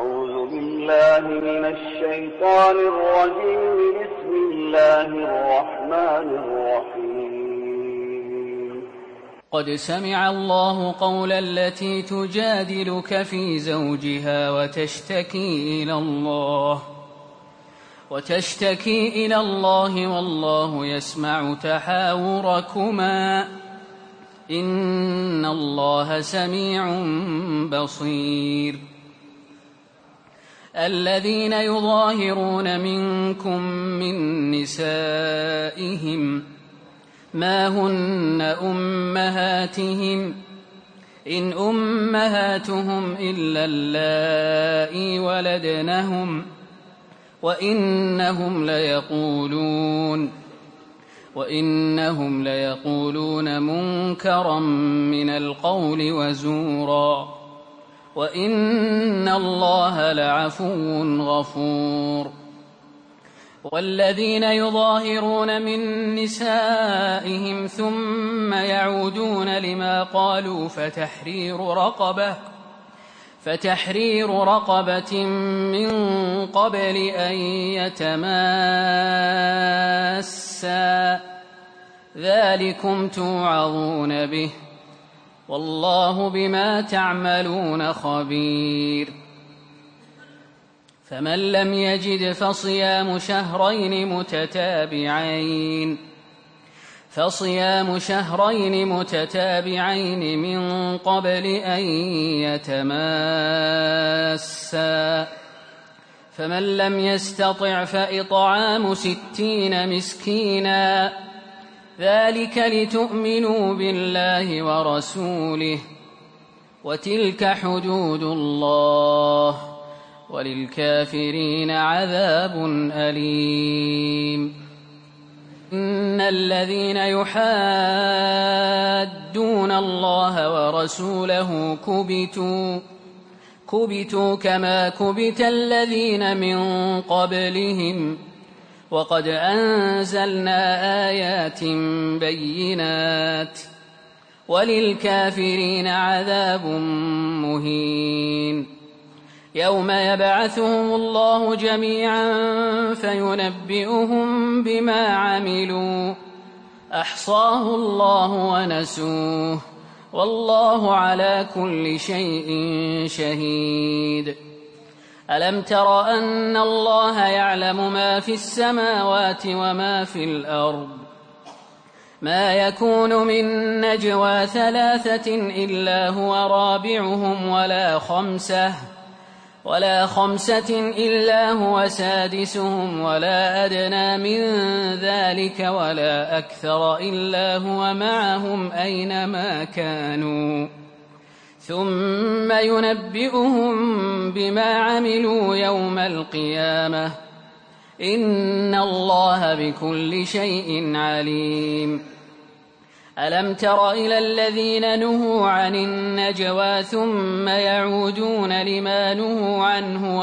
أعوذ بالله من الشيطان الرجيم. بسم الله الرحمن الرحيم. قد سمع الله قول التي تجادلك في زوجها وتشتكي إلى الله والله يسمع تحاوركما إن الله سميع بصير. الذين يظاهرون منكم من نسائهم ما هن أمهاتهم إن أمهاتهم إلا اللائي ولدنهم وإنهم ليقولون منكرا من القول وزورا وإن الله لعفو غفور. والذين يظاهرون من نسائهم ثم يعودون لما قالوا فتحرير رقبة من قبل أن يتماسا ذلكم توعظون به والله بما تعملون خبير. فمن لم يجد فصيام شهرين متتابعين من قبل أن يتماسا فمن لم يستطع فإطعام 60 مسكينا ذلك لتؤمنوا بالله ورسوله وتلك حدود الله وللكافرين عذاب أليم. إن الذين يحادون الله ورسوله كبتوا كما كبت الذين من قبلهم وقد أنزلنا آيات بينات وللكافرين عذاب مهين. يوم يبعثهم الله جميعا فينبئهم بما عملوا أحصاه الله ونسوه والله على كل شيء شهيد. ألم تر أن الله يعلم ما في السماوات وما في الأرض ما يكون من نجوى 3 إلا هو رابعهم ولا خمسة إلا هو سادسهم ولا أدنى من ذلك ولا أكثر إلا هو معهم أينما كانوا ثم ينبئهم بما عملوا يوم القيامة إن الله بكل شيء عليم. ألم تر إلى الذين نهوا عن النجوى ثم يعودون لما نهوا عنه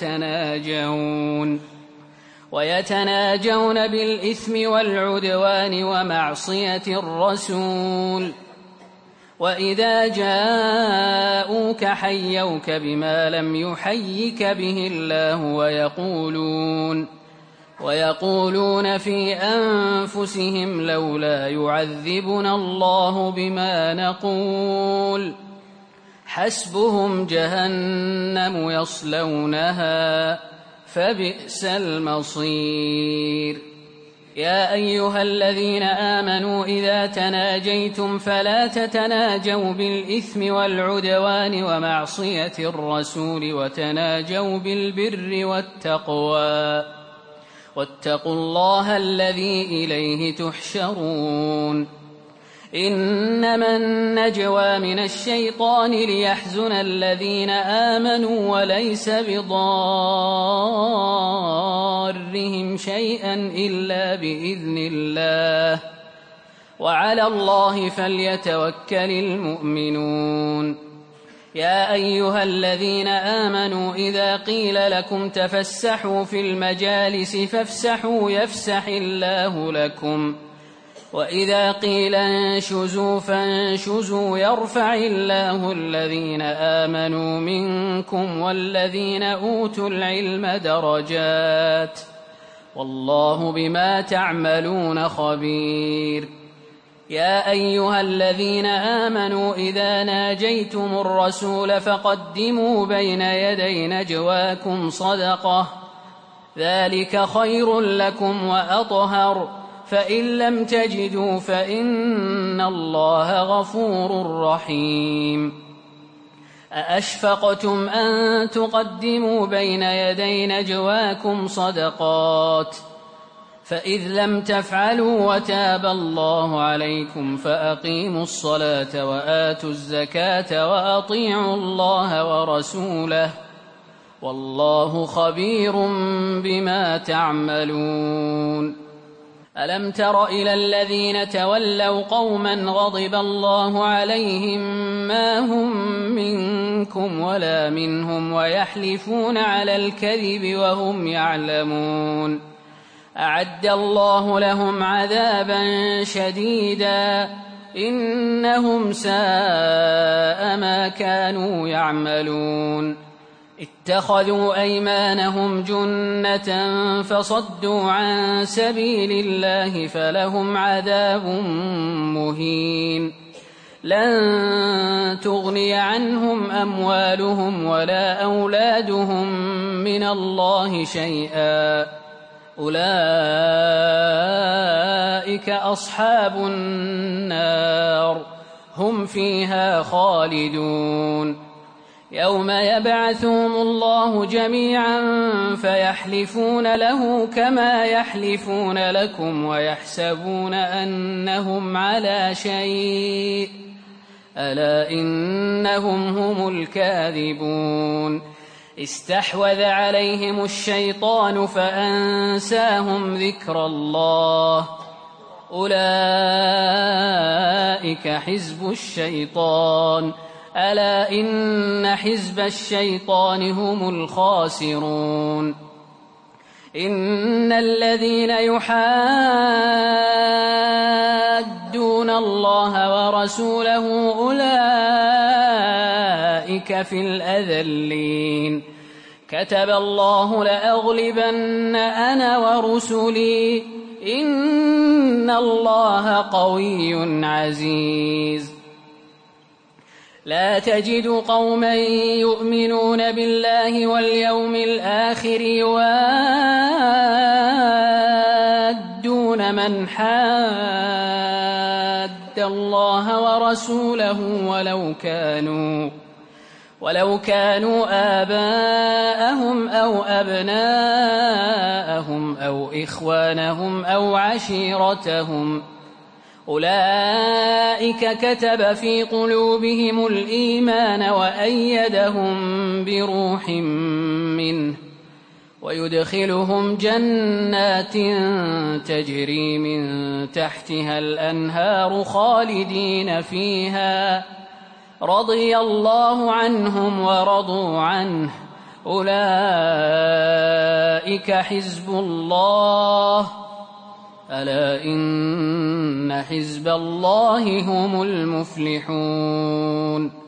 ويتناجون بالإثم والعدوان ومعصية الرسول وإذا جاءوك حيوك بما لم يحيك به الله ويقولون في أنفسهم لولا يعذبنا الله بما نقول حسبهم جهنم يصلونها فبئس المصير. يا أيها الذين آمنوا إذا تناجيتم فلا تتناجوا بالإثم والعدوان ومعصية الرسول وتناجوا بالبر والتقوى واتقوا الله الذي إليه تحشرون. إنما النجوى من الشيطان ليحزن الذين آمنوا وليس بضارهم شيئا إلا بإذن الله وعلى الله فليتوكل المؤمنون. يا أيها الذين آمنوا إذا قيل لكم تفسحوا في المجالس فافسحوا يفسح الله لكم وإذا قيل انشزوا فانشزوا يرفع الله الذين آمنوا منكم والذين أوتوا العلم درجات والله بما تعملون خبير. يا أيها الذين آمنوا إذا ناجيتم الرسول فقدموا بين يدي نجواكم صدقة ذلك خير لكم وأطهر فإن لم تجدوا فإن الله غفور رحيم. أأشفقتم أن تقدموا بين يدي نجواكم صدقات فإذ لم تفعلوا وتاب الله عليكم فأقيموا الصلاة وآتوا الزكاة وأطيعوا الله ورسوله والله خبير بما تعملون. ألم تر إلى الذين تولوا قوما غضب الله عليهم ما هم منكم ولا منهم ويحلفون على الكذب وهم يعلمون أعد الله لهم عذابا شديدا إنهم ساء ما كانوا يعملون. اتخذوا أيمانهم جنة فصدوا عن سبيل الله فلهم عذاب مهين. لن تغني عنهم أموالهم ولا أولادهم من الله شيئا أولئك أصحاب النار هم فيها خالدون. يوم يبعثهم الله جميعا فيحلفون له كما يحلفون لكم ويحسبون أنهم على شيء ألا إنهم هم الكاذبون. استحوذ عليهم الشيطان فأنساهم ذكر الله أولئك حزب الشيطان ألا إن حزب الشيطان هم الخاسرون. إن الذين يحادون الله ورسوله أولئك في الأذلين. كتب الله لأغلبن أنا ورسلي إن الله قوي عزيز. لا تجد قوما يؤمنون بالله واليوم الآخر يوادون من حاد الله ورسوله ولو كانوا آباءهم أو أبناءهم أو إخوانهم أو عشيرتهم أولئك كتب في قلوبهم الإيمان وأيدهم بروح منه ويدخلهم جنات تجري من تحتها الأنهار خالدين فيها رضي الله عنهم ورضوا عنه أولئك حزب الله ألا إن حزب الله هم المفلحون.